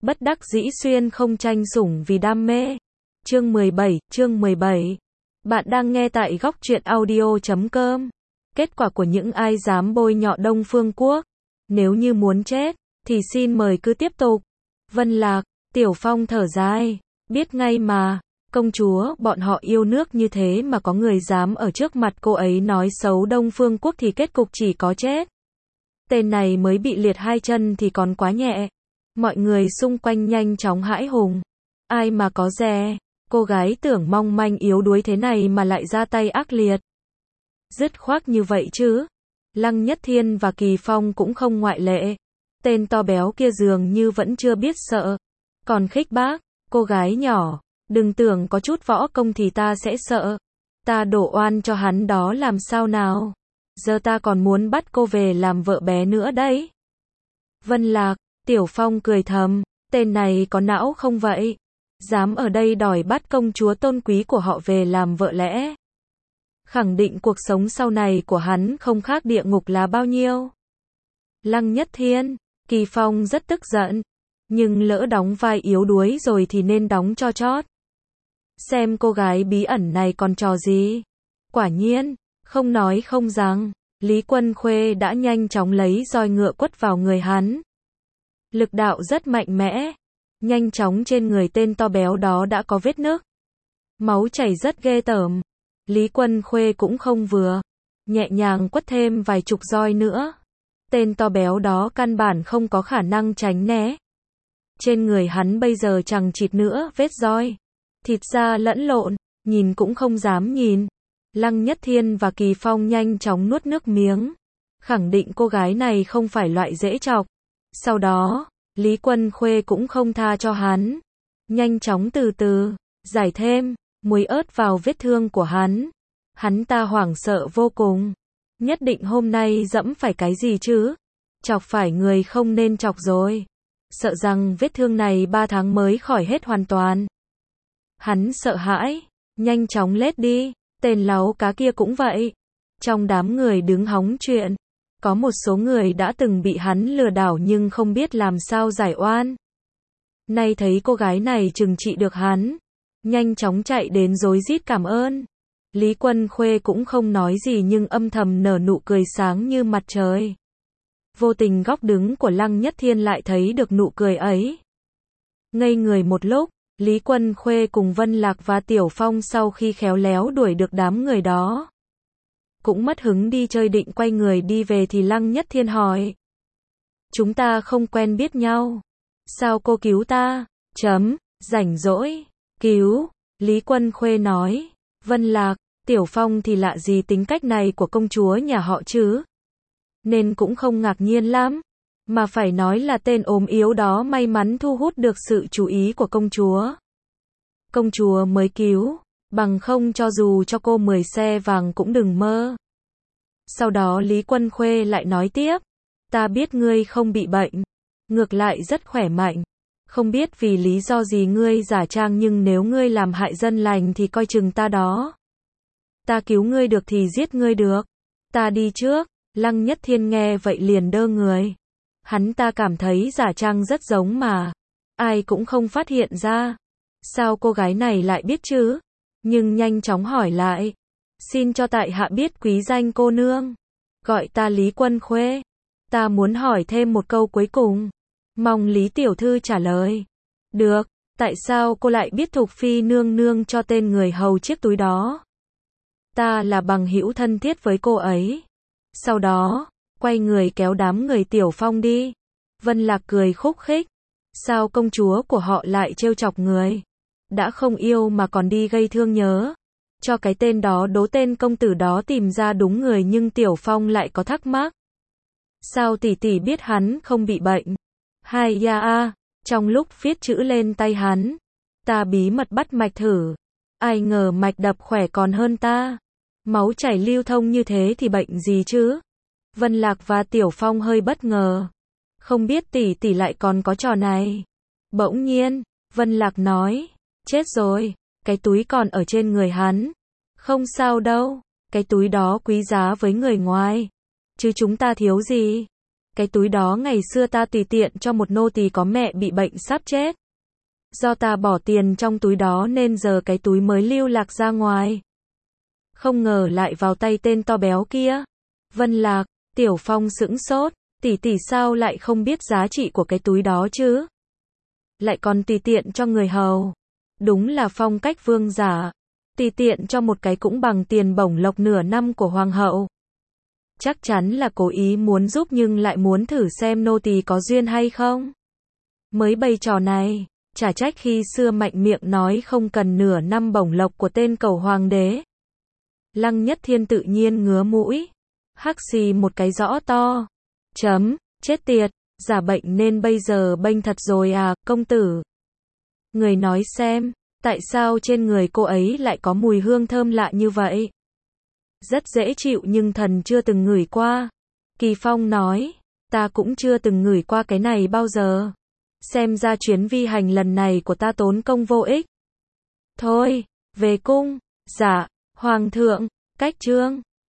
Bất đắc dĩ xuyên không tranh sủng vì đam mê. Chương 17. Bạn đang nghe tại góc truyện audio.com. Kết quả của những ai dám bôi nhọ Đông Phương Quốc. Nếu như muốn chết, thì xin mời cứ tiếp tục. Vân Lạc, Tiểu Phong thở dài. Biết ngay mà, công chúa, bọn họ yêu nước như thế mà có người dám ở trước mặt cô ấy nói xấu Đông Phương Quốc thì kết cục chỉ có chết. Tên này mới bị liệt hai chân thì còn quá nhẹ. Mọi người xung quanh nhanh chóng hãi hùng. Ai mà có dè, cô gái tưởng mong manh yếu đuối thế này mà lại ra tay ác liệt. Dứt khoát như vậy chứ. Lăng Nhất Thiên và Kỳ Phong cũng không ngoại lệ. Tên to béo kia dường như vẫn chưa biết sợ. Còn khích bác, cô gái nhỏ, đừng tưởng có chút võ công thì ta sẽ sợ. Ta đổ oan cho hắn đó làm sao nào. Giờ ta còn muốn bắt cô về làm vợ bé nữa đấy. Vân Lạc, Tiểu Phong cười thầm, tên này có não không vậy? Dám ở đây đòi bắt công chúa tôn quý của họ về làm vợ lẽ? Khẳng định cuộc sống sau này của hắn không khác địa ngục là bao nhiêu. Lăng Nhất Thiên, Kỳ Phong rất tức giận, nhưng lỡ đóng vai yếu đuối rồi thì nên đóng cho chót. Xem cô gái bí ẩn này còn trò gì. Quả nhiên, không nói không rằng, Lý Quân Khuê đã nhanh chóng lấy roi ngựa quất vào người hắn. Lực đạo rất mạnh mẽ, nhanh chóng trên người tên to béo đó đã có vết nứt. Máu chảy rất ghê tởm. Lý Quân Khuê cũng không vừa, nhẹ nhàng quất thêm vài chục roi nữa. Tên to béo đó căn bản không có khả năng tránh né. Trên người hắn bây giờ chằng chịt nữa vết roi, thịt da lẫn lộn, nhìn cũng không dám nhìn. Lăng Nhất Thiên và Kỳ Phong nhanh chóng nuốt nước miếng, khẳng định cô gái này không phải loại dễ chọc. Sau đó, Lý Quân Khuê cũng không tha cho hắn, nhanh chóng từ từ giải thêm muối ớt vào vết thương của hắn. Hắn ta hoảng sợ vô cùng, nhất định hôm nay dẫm phải cái gì chứ, chọc phải người không nên chọc rồi. Sợ rằng vết thương này 3 tháng mới khỏi hết hoàn toàn. Hắn sợ hãi, nhanh chóng lết đi. Tên láu cá kia cũng vậy. Trong đám người đứng hóng chuyện, có một số người đã từng bị hắn lừa đảo nhưng không biết làm sao giải oan. Nay thấy cô gái này trừng trị được hắn, nhanh chóng chạy đến rối rít cảm ơn. Lý Quân Khuê cũng không nói gì nhưng âm thầm nở nụ cười sáng như mặt trời. Vô tình góc đứng của Lăng Nhất Thiên lại thấy được nụ cười ấy. Ngây người một lúc, Lý Quân Khuê cùng Vân Lạc và Tiểu Phong sau khi khéo léo đuổi được đám người đó, cũng mất hứng đi chơi định quay người đi về thì Lăng Nhất Thiên hỏi. Chúng ta không quen biết nhau. Sao cô cứu ta? Rảnh rỗi. Cứu. Lý Quân Khuê nói. Vân Lạc, Tiểu Phong thì lạ gì tính cách này của công chúa nhà họ chứ. Nên cũng không ngạc nhiên lắm. Mà phải nói là tên ốm yếu đó may mắn thu hút được sự chú ý của công chúa. Công chúa mới cứu, bằng không cho dù cho cô 10 xe vàng cũng đừng mơ. Sau đó Lý Quân Khuê lại nói tiếp. Ta biết ngươi không bị bệnh, ngược lại rất khỏe mạnh. Không biết vì lý do gì ngươi giả trang nhưng nếu ngươi làm hại dân lành thì coi chừng ta đó. Ta cứu ngươi được thì giết ngươi được. Ta đi trước. Lăng Nhất Thiên nghe vậy liền đơ người. Hắn ta cảm thấy giả trang rất giống mà. Ai cũng không phát hiện ra. Sao cô gái này lại biết chứ? Nhưng nhanh chóng hỏi lại. Xin cho tại hạ biết quý danh cô nương. Gọi ta Lý Quân Khuê. Ta muốn hỏi thêm một câu cuối cùng. Mong Lý Tiểu Thư trả lời. Được, tại sao cô lại biết Thục Phi nương nương cho tên người hầu chiếc túi đó? Ta là bằng hữu thân thiết với cô ấy. Sau đó, quay người kéo đám người Tiểu Phong đi. Vân Lạc cười khúc khích. Sao công chúa của họ lại trêu chọc người? Đã không yêu mà còn đi gây thương nhớ. Cho cái tên đó đố tên công tử đó tìm ra đúng người nhưng Tiểu Phong lại có thắc mắc. Sao tỷ tỷ biết hắn không bị bệnh? Hai ya a, trong lúc viết chữ lên tay hắn, ta bí mật bắt mạch thử. Ai ngờ mạch đập khỏe còn hơn ta. Máu chảy lưu thông như thế thì bệnh gì chứ? Vân Lạc và Tiểu Phong hơi bất ngờ. Không biết tỷ tỷ lại còn có trò này. Bỗng nhiên, Vân Lạc nói. Chết rồi, cái túi còn ở trên người hắn. Không sao đâu, cái túi đó quý giá với người ngoài. Chứ chúng ta thiếu gì. cái túi đó ngày xưa ta tùy tiện cho một nô tỳ có mẹ bị bệnh sắp chết. Do ta bỏ tiền trong túi đó nên giờ cái túi mới lưu lạc ra ngoài. Không ngờ lại vào tay tên to béo kia. Vân Lạc, Tiểu Phong sững sốt, tỷ sao lại không biết giá trị của cái túi đó chứ? Lại còn tùy tiện cho người hầu. Đúng là phong cách vương giả. Tùy tiện cho một cái cũng bằng tiền bổng lộc nửa năm của hoàng hậu. Chắc chắn là cố ý muốn giúp nhưng lại muốn thử xem nô tỳ có duyên hay không. Mới bày trò này, chả trách khi xưa mạnh miệng nói không cần nửa năm bổng lộc của tên cẩu hoàng đế. Lăng Nhất Thiên tự nhiên ngứa mũi. Hắc xì một cái rõ to. Chết tiệt, giả bệnh nên bây giờ bênh thật rồi à, công tử. Người nói xem, tại sao trên người cô ấy lại có mùi hương thơm lạ như vậy? Rất dễ chịu nhưng thần chưa từng ngửi qua. Kỳ Phong nói, ta cũng chưa từng ngửi qua cái này bao giờ. Xem ra chuyến vi hành lần này của ta tốn công vô ích. Thôi, về cung. Dạ, Hoàng thượng, cách chương.